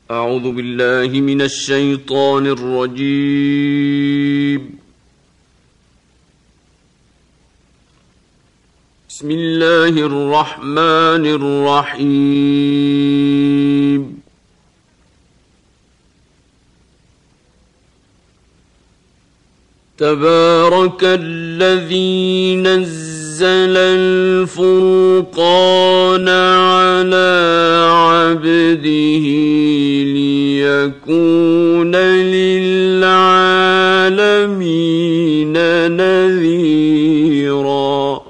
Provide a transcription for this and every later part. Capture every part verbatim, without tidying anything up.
أعوذ بالله من الشيطان الرجيم. بسم الله الرحمن الرحيم. تبارك الذي نزل الفرقان على عبده ليكون للعالمين نذيرا.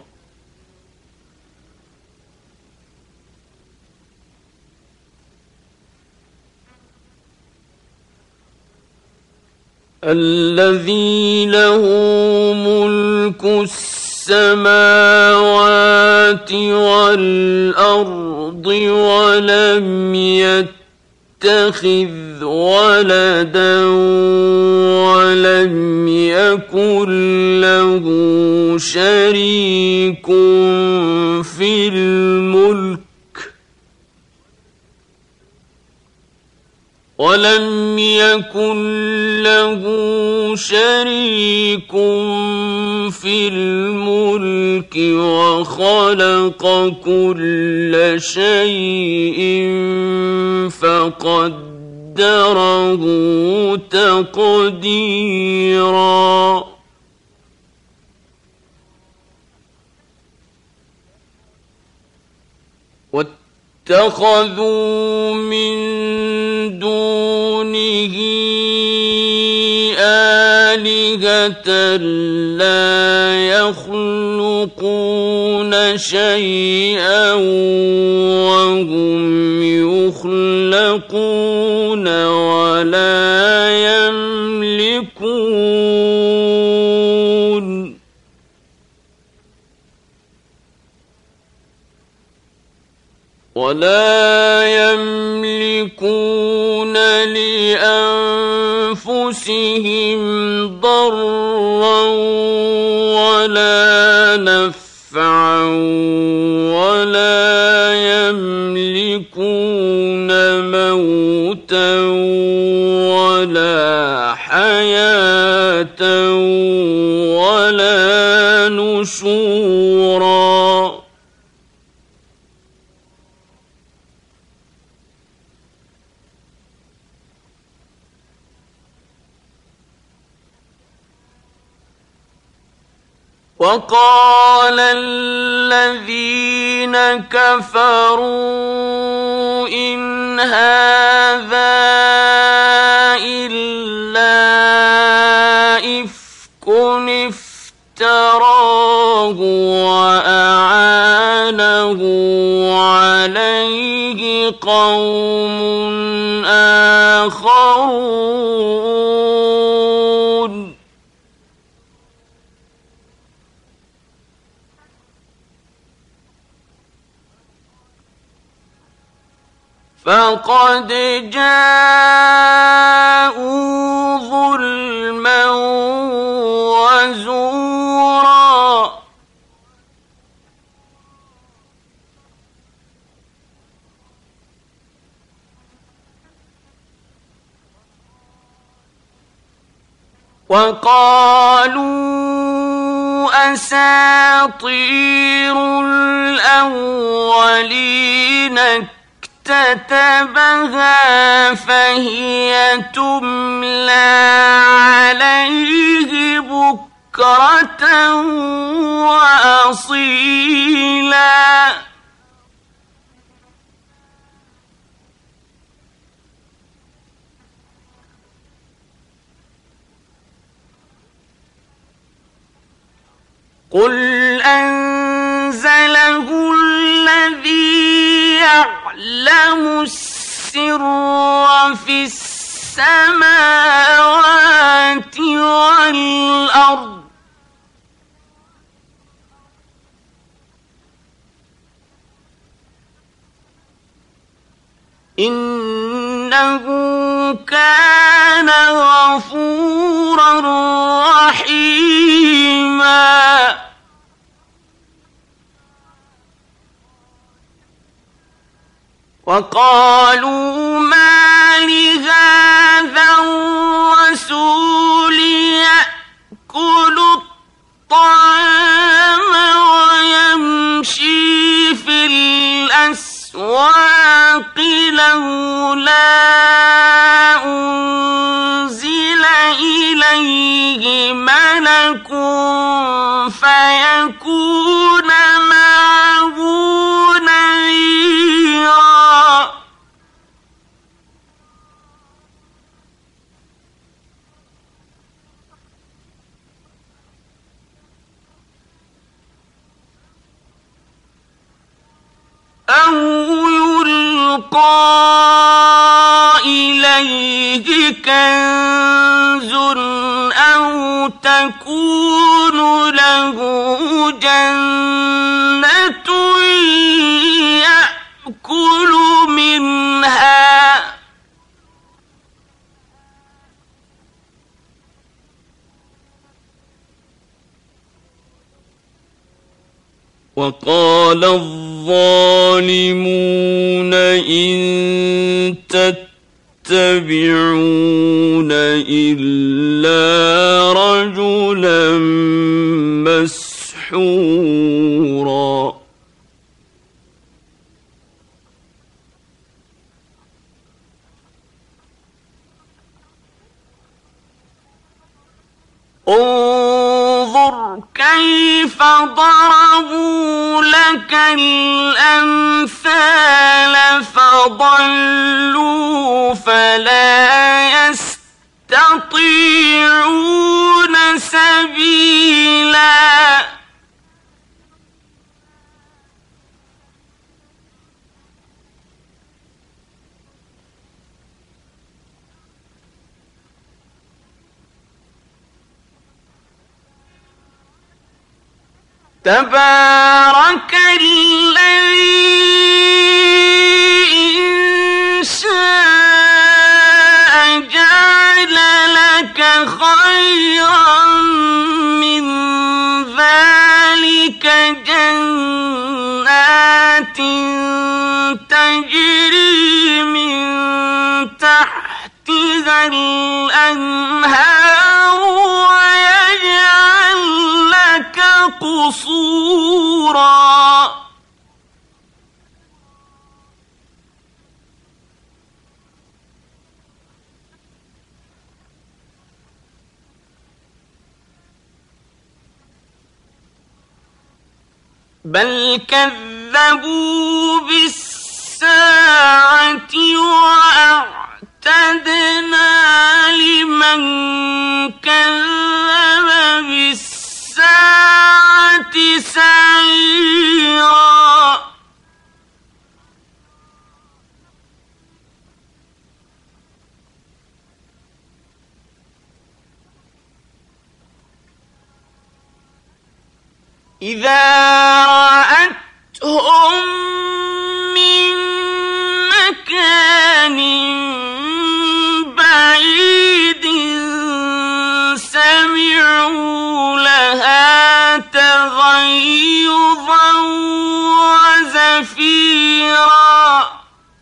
الذي له ملك السماوات والأرض ولم يتخذ ولدا ولم يكن له شريك في الملك ولم يكن له شريك في الملك وخلق كل شيء فقدره تقديرا. واتخذوا من دونه آلهة لا يخلقون شيئا وهم يخلقون ولا يملكون ولا يملكون لأنفسهم ضرا ولا نفعا ولا يملكون موتا ولا حياة ولا نشورا. وقال الذين كفروا إن هذا إلا إفك افتراه وأعانه عليه قوم آخرون. فقد جاءوا ظلما وزورا. وقالوا أساطير الأولين اكتتبها فهي تملى عليه بكرة وأصيلا. قل أنزله الذي يعلم السر في السماوات والأرض إنه كان غفورا رحيما. وقالوا ما لهذا الرسول يأكل الطعام ويمشي في الأسواق لولا أنزل إليه ملك فيكون معه نذيرا. أو يلقى إليه كنز أو تكون له جنة يأكل منها وقال الظالمون إن تتبعون إلا رجلا مسحورا. انظر كيف ضربوا لك الأمثال فضلوا فلا يستطيعون سبيلا. تبارك الذي إن شاء جعل لك خيرا من ذلك جنات تجري من تحتها الأنهار ويجعل لك قصورا. بل كذبوا بالساعة وأعتدنا لمن كذب بالساعة سعيرا. إذا رأتهم من مكان بعيد سمعوا لها تغيظا وزفيرا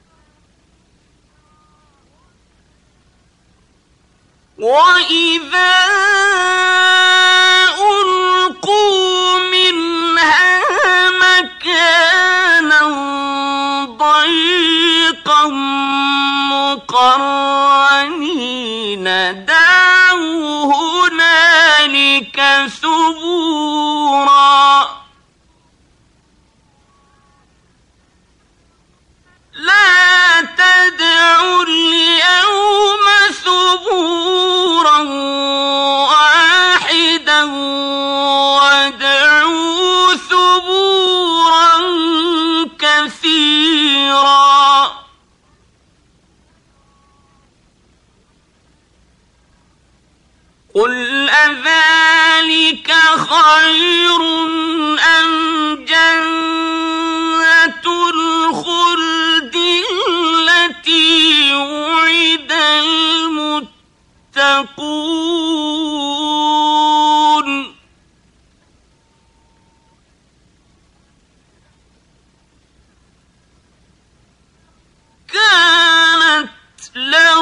وإذا ألقوا منها مكانا ضيقا مقرنين دعوا هنالك ثبورا. لا تدعوا اليوم ثبورا واحدا وادعوا ثبورا كثيرا. قل أذلك خير أم جنة الخلد التي وعد المتقون كانت لهم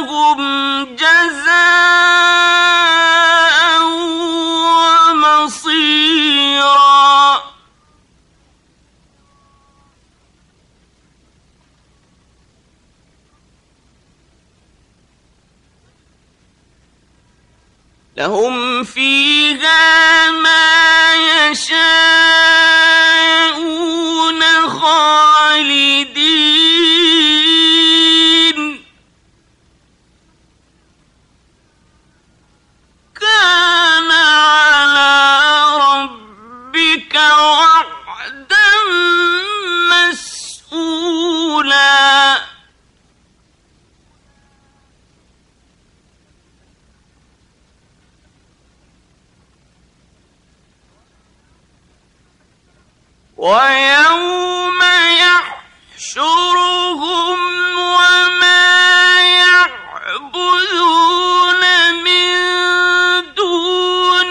لهم فيها ما يشاءون خالدين كان على ربك وعدا مسئولا ويوم يحشرهم وما يعبدون من دون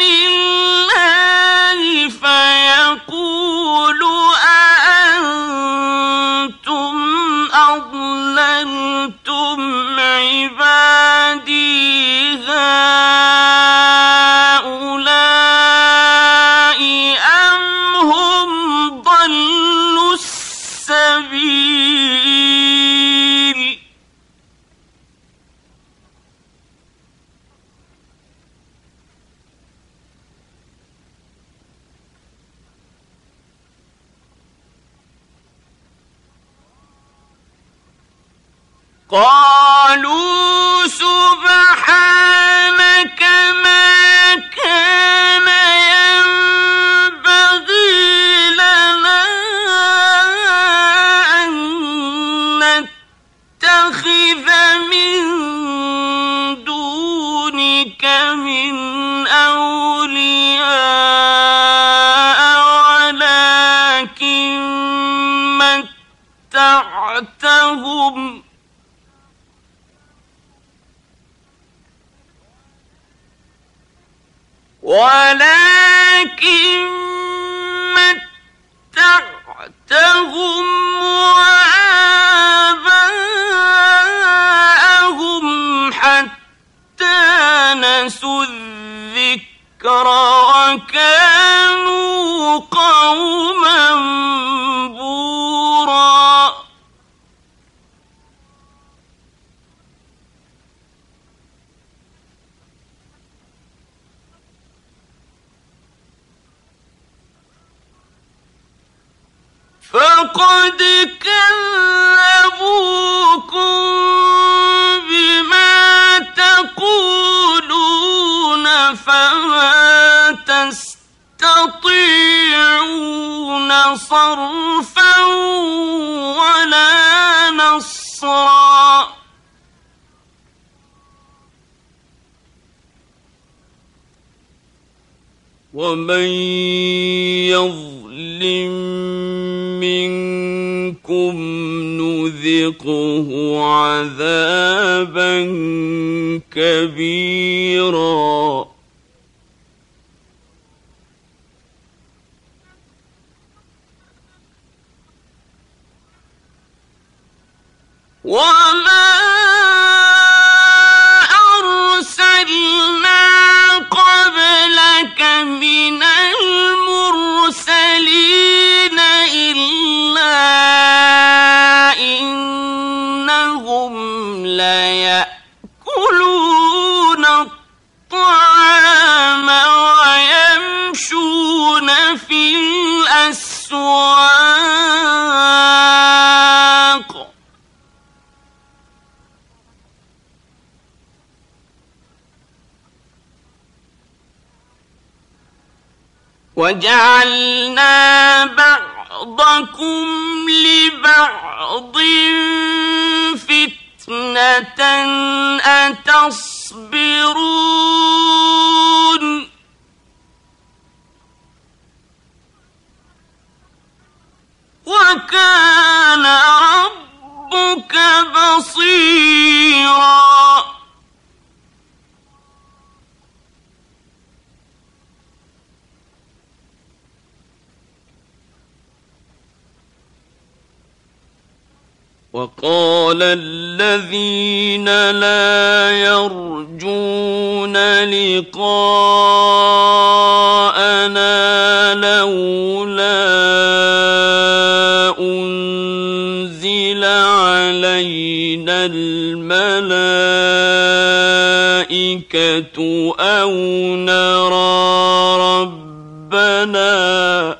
الله فيقول أأنتم أضللتم عبادي هؤلاء أم هم ضلوا السبيل قالوا سبحانك ما كان ينبغي لنا أن نتخذ من دونك من أولياء ولكن متعتهم ولكن متعتهم وآباءهم حتى نسوا الذكر وكانوا قوما بورا فقد كذبوكم بما تقولون فما تستطيعون صرفا ولا نصرا ومن يظلم منكم نذقه عذابا كبيرا وما أرسلنا قبلك من المرسلين إلا إنهم ليأكلون الطعام ويمشون في الأسواق وجعلنا بعضكم لبعض فتنة أتصبرون وكان ربك بصيرا وقال الذين لا يرجون لقاءنا لولا أنزل علينا الملائكة الْمَلَائِكَةُ أَوْ نَرَىٰ رَبَّنَا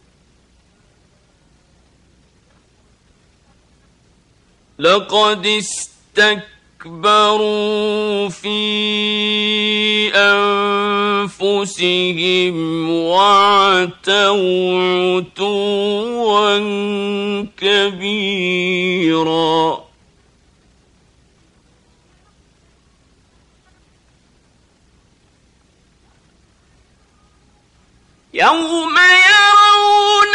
لَقَدِ اسْتَكْبَرُوا فِي أَنفُسِهِمْ وَعَتَوْا عُتُوًّا كَبِيرًا يَوْمَ يَرَوْنَ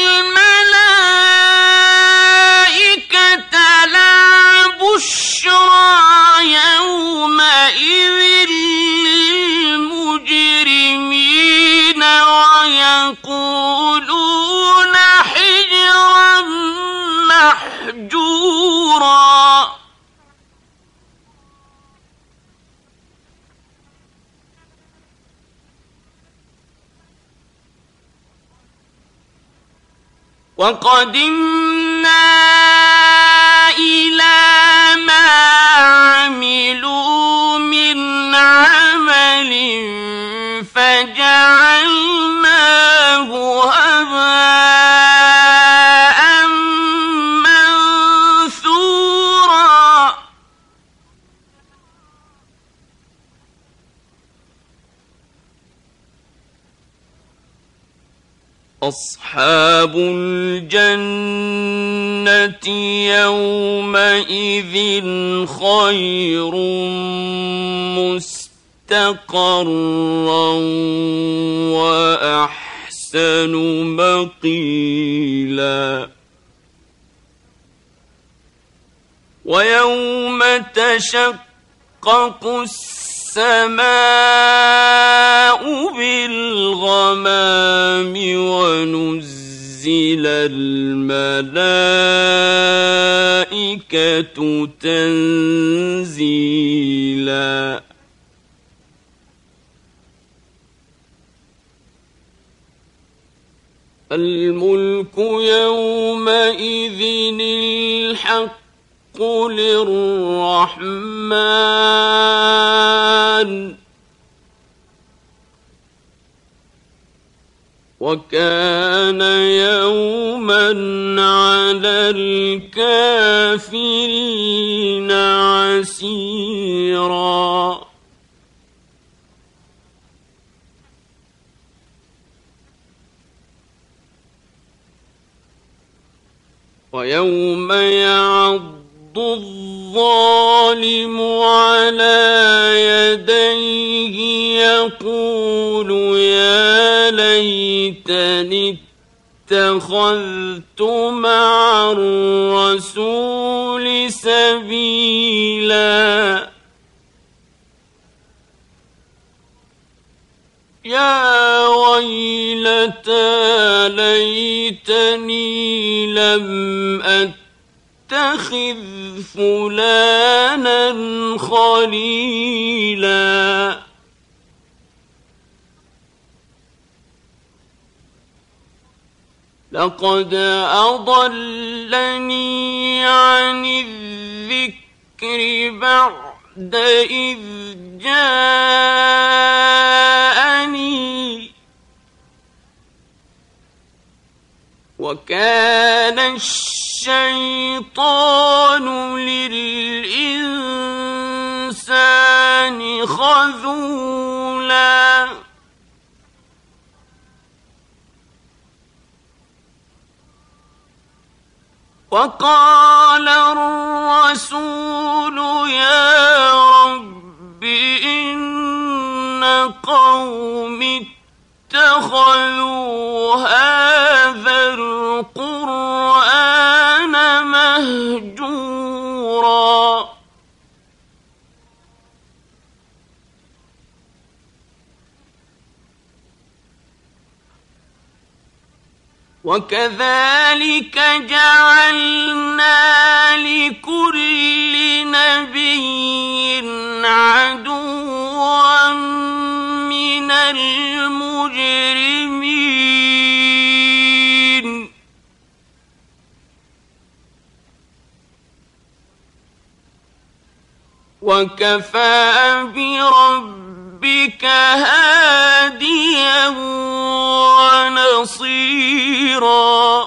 الْمَلَائِكَةَ لَا بُشْرَىٰ يَوْمَئِذٍ لِّلْمُجْرِمِينَ وَيَقُولُونَ حِجْرًا مَّحْجُورًا وَقَدِمْنَا إِلَىٰ مَا عَمِلُوا مِنْ عَمَلٍ فَجَعَلْنَاهُ هَبَاءً مَّنثُورًا أَصْحَابُ الْجَنَّةِ يَوْمَئِذٍ خَيْرٌ مُّسْتَقَرًّا وَأَحْسَنُ مَقِيلًا وَيَوْمَ تَشَقَّقُ السَّمَاءُ بِالْغَمَامِ وَنُزِّلَ الْمَلَائِكَةُ تَنزِيلًا الْمُلْكُ يَوْمَئِذٍ الْحَقُّ لِلرَّحْمَٰنِ وَكَانَ يَوْمًا عَلَى الْكَافِرِينَ عَسِيرًا وَيَوْمَ يَعَضُّ الظَّالِمُ عَلَىٰ يَدَيْهِ يَقُولُ يَا لَيْتَنِي اتَّخَذْتُ مَعَ الرَّسُولِ سَبِيلًا يَا وَيْلَتَىٰ لَيْتَنِي لَمْ أَتَّخِذْ فُلَانًا خَلِيلًا لَقَدْ أَضَلَّنِي عَنِ الذِّكْرِ بَعْدَ إِذْ جَاءَنِي وَكَانَ الشَّيْطَانُ لِلْإِنسَانِ خَذُولًا وَقَالَ الرَّسُولُ يَا رَبِّ إِنَّ قَوْمِي اتَّخَذُوا هَٰذَا الْقُرْآنَ مَهْجُورًا وَكَذَٰلِكَ جَعَلْنَا لِكُلِّ نَبِيٍّ عَدُوًّا مِّنَ الْمُجْرِمِينَ وكفى بربك هاديا ونصيرا.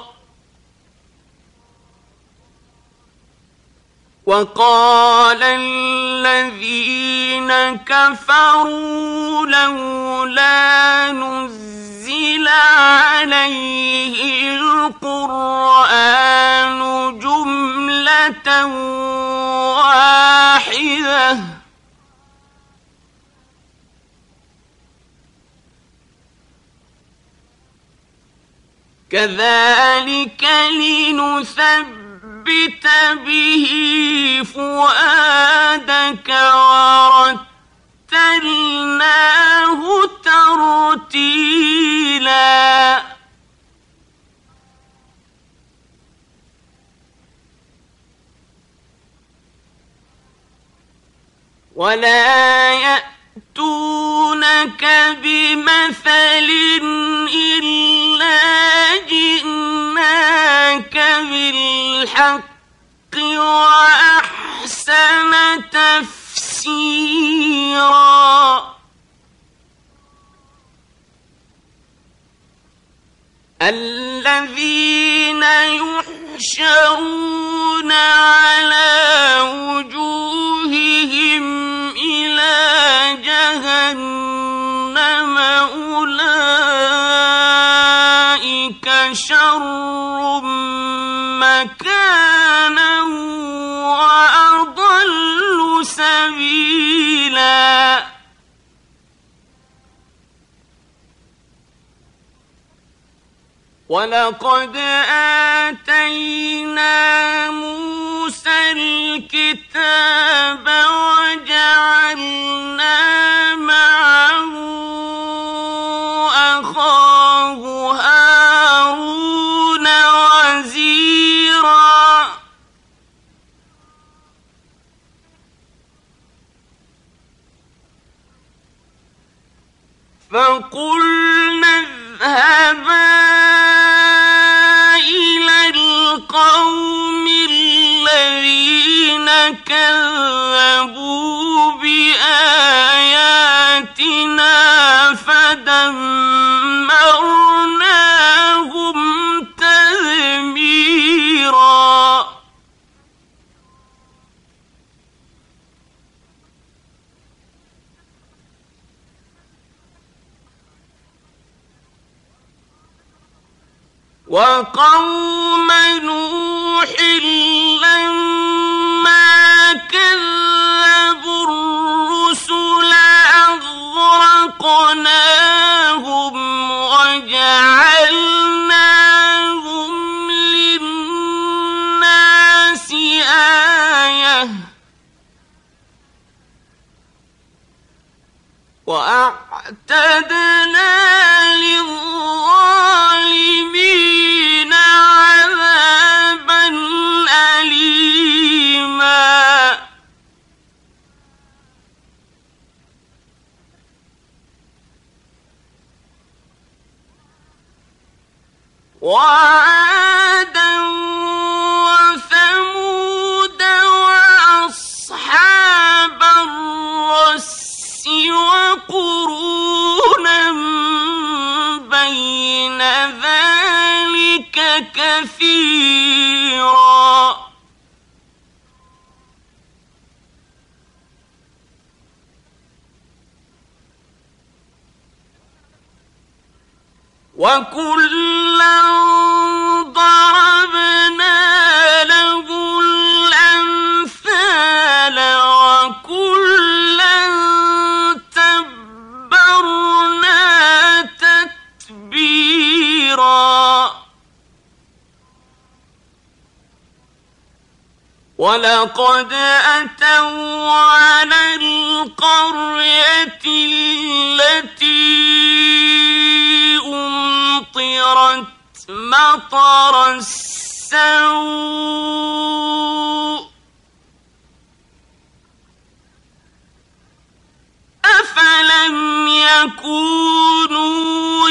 وقال الذين كفروا لولا نزل عليه القرآن جملة واحدة كذلك لنثبت به فؤادك ورتلناه ترتيلا. ولا يأتونك بمثل إلا جئناك بالحق وأحسن تفسيرا. الذين يحشرون على وجوههم إلى جهنم أولئك شر مكانا وأضل سبيلا. ولقد آتينا موسى الكتاب وجعلنا معه أخاه هارون وزيرا. فقلنا اذهبا إلى القوم الذين كذبوا بآياتنا فدمرناهم تدميرا. وقوم نوح لما كذبوا الرسل أغرقناهم وجعلناهم للناس آية وأعتدنا للظالمين عذابا أليما. وعادا وثمود وأصحاب الرس وقرونا بين ذلك كثيرا. وكلا ضربنا له الأمثال وكلا تبرنا تتبيرا. ولقد أتوا على القرية التي أمطرت مطر السوء أفلم يكونوا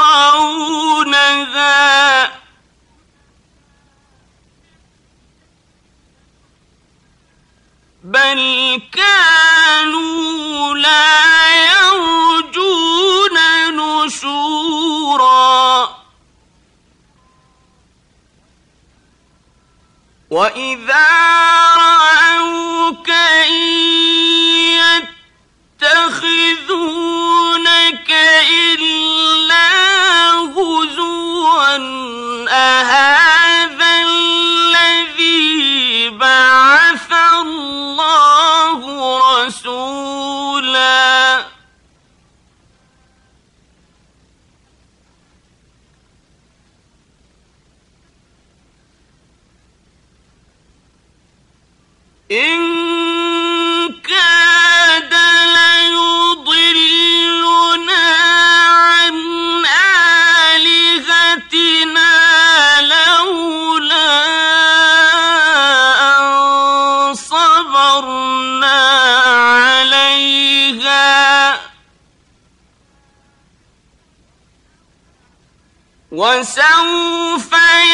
يرونها بل كانوا لا يرجون نشورا وإذا رأوك إن يتخذونك إلا هزوا أهذا الذي بعث الله رسولا إن كاد ليضلنا عن آلهتنا لولا أن صبرنا عليها وسوف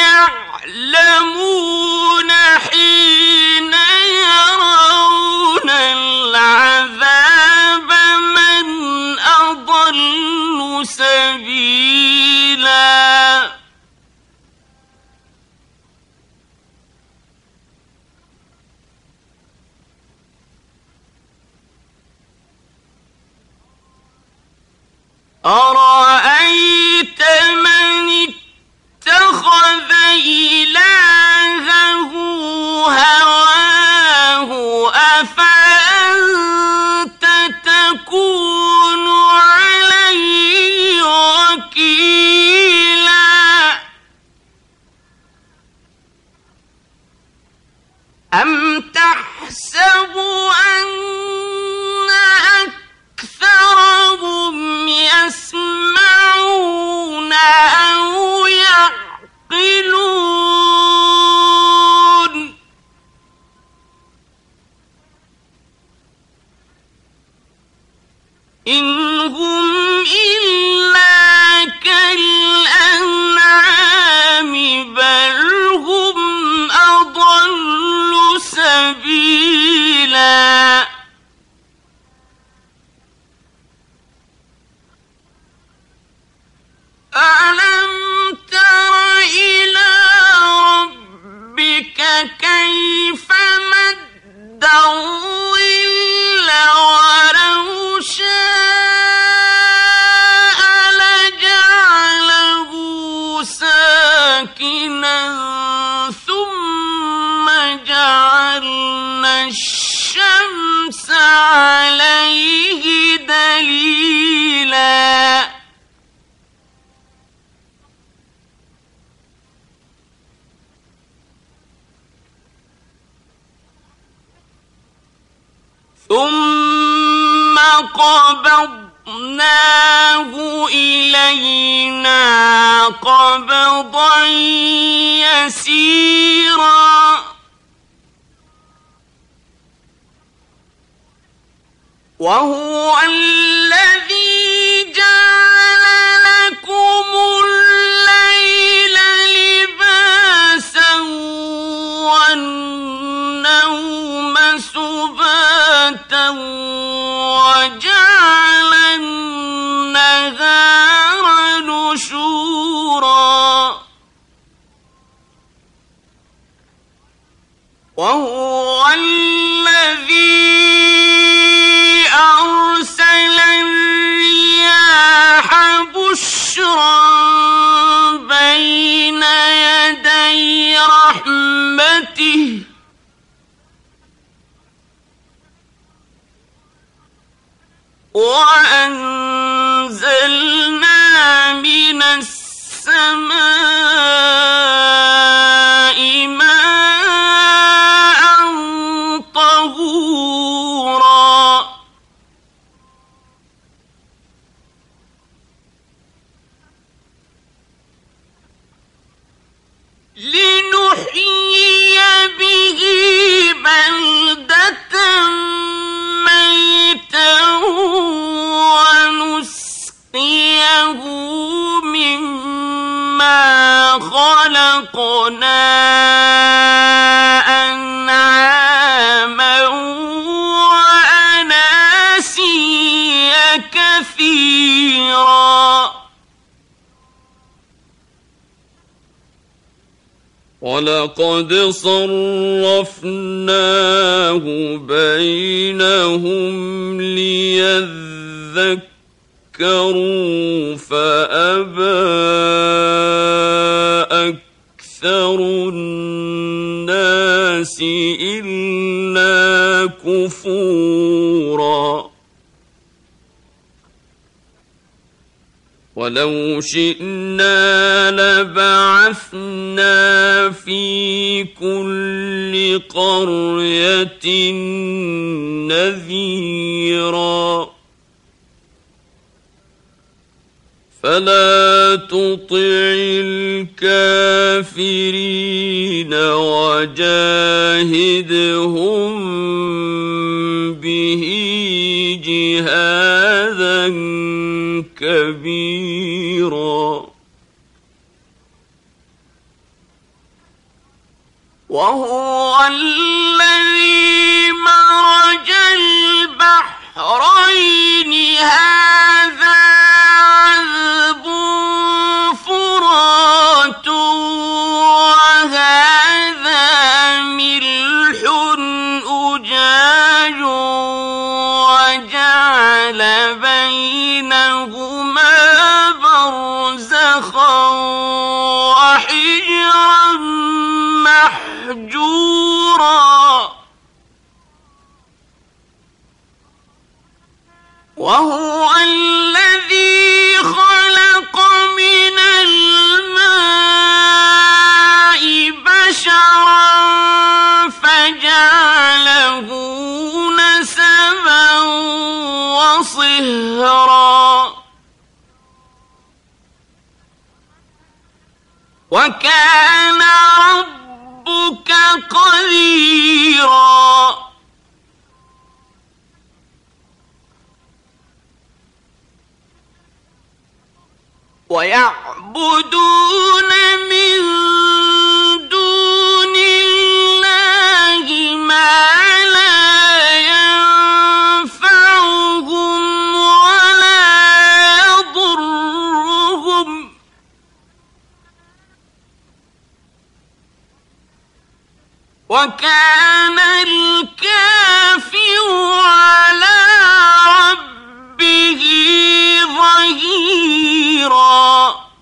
يعلمون حين يرون العذاب من أضل سبيلا أرأيت من اتخذ إلهه هواه أفأنت تكون عليه وكيلا أم تحسب أن أكثرهم يسمعون أو يعقلون إن هم إلا كالأنعام بل هم أضل سبيلا ألم تر إلى ربك كيف مد الظل ولو شاء لجعله ساكنا ثم جعلنا الشمس عليه دليلا ثم قبضناه إلينا قبضا يسيرا وهو الذي جعل لكم الليل لباسا والنوم سباتا وجعل النهار نشورا وهو الذي أرسل الرياح بشرا بين يدي رحمته وأنزلنا من السماء ماء طهورا لنحيي به بلدة ميتا ونسقيه مما خلقنا أنعاما وَلَقَدْ صَرَّفْنَاهُ بَيْنَهُمْ لِيَذَّكَّرُوا فَأَبَى أَكْثَرُ النَّاسِ إِلَّا كُفُورًا وَلَوْ شِئْنَا لَبَعَثْنَا فِي كُلِّ قَرْيَةٍ نَذِيرًا فَلَا تُطِعِ الْكَافِرِينَ وَجَاهِدْهُم بِهِ جِهَادًا كَبِيرًا وَهُوَ الَّذِي مَرَجَ الْبَحْرَيْنِ هَذَا عَذْبٌ فُرَاتٌ وَهَذَا مِلْحٌ أُجَاجٌ وَجَعَلَ بَيْنَهُمَا بَرْزَخًا وَحِجْرًا مَّحْجُورًا وَهُوَ الَّذِي خَلَقَ مِنَ الْمَاءِ بَشَرًا فَجَعَلَهُ نَسَبًا وَصِهْرًا وَكَانَ رَبُّكَ قَدِيرًا وَيَعْبُدُونَ مِن دُونِ اللَّهِ مَا لَا يَنفَعُهُمْ وَلَا يَضُرُّهُمْ وَكَانَ الْكَافِرُ عَلَى رَبِّهِ ظَهِيرًا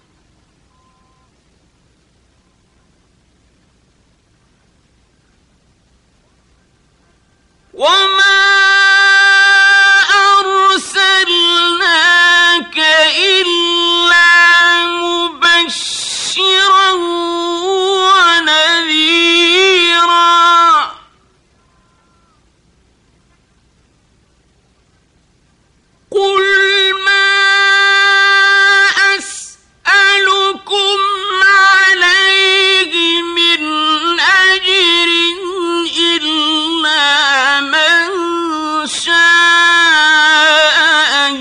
وَمَا أَرْسَلْنَاكَ إِلَّا مُبَشِّرًا وَنَذِيرًا قُلْ مَا أَسْأَلُكُمْ عَلَيْهِ مِنْ أَجْرٍ إِلَّا مَنْ شَاءَ أَنْ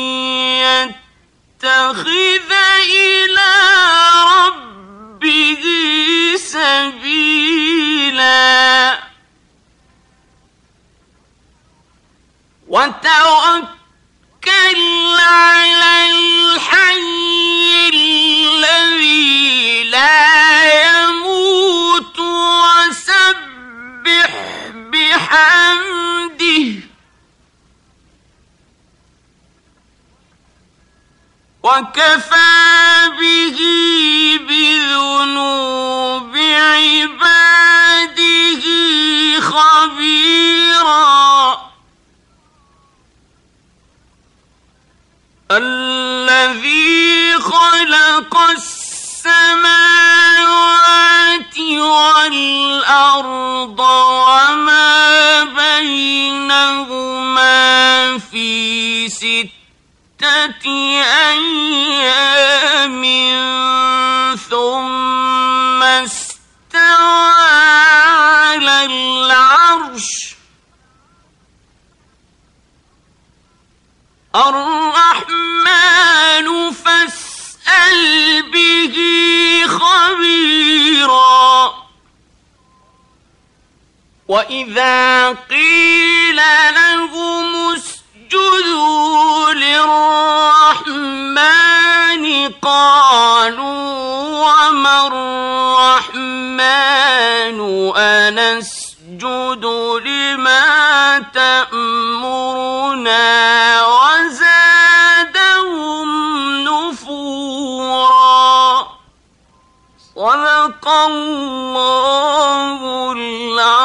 يَتَّخِذَ إِلَى رَبِّهِ سَبِيلًا وَتَوَكَّلْ عَلَى الْحَيِّ الَّذِي لَا يَمُوتُ وَسَبِّحْ بِحَمْدِهِ وَكَفَى بِهِ بِذُنُوبِ عِبَادِهِ خَبِيرًا الَّذِي خَلَقَ السَّمَاوَاتِ وَالْأَرْضَ وَمَا بَيْنَهُمَا فِي سِتَّةِ أَيَّامٍ ثُمَّ اسْتَوَىٰ عَلَى الْعَرْشِ الرَّحْمَنُ فَاسْأَلْ بِهِ خَبِيرًا وَإِذَا قِيلَ لَهُمُ اسْجُدُوا لِلرَّحْمَنِ قالوا وما الرحمن أنسجد لما تأمرنا وزادهم نفورا. صدق الله العظيم.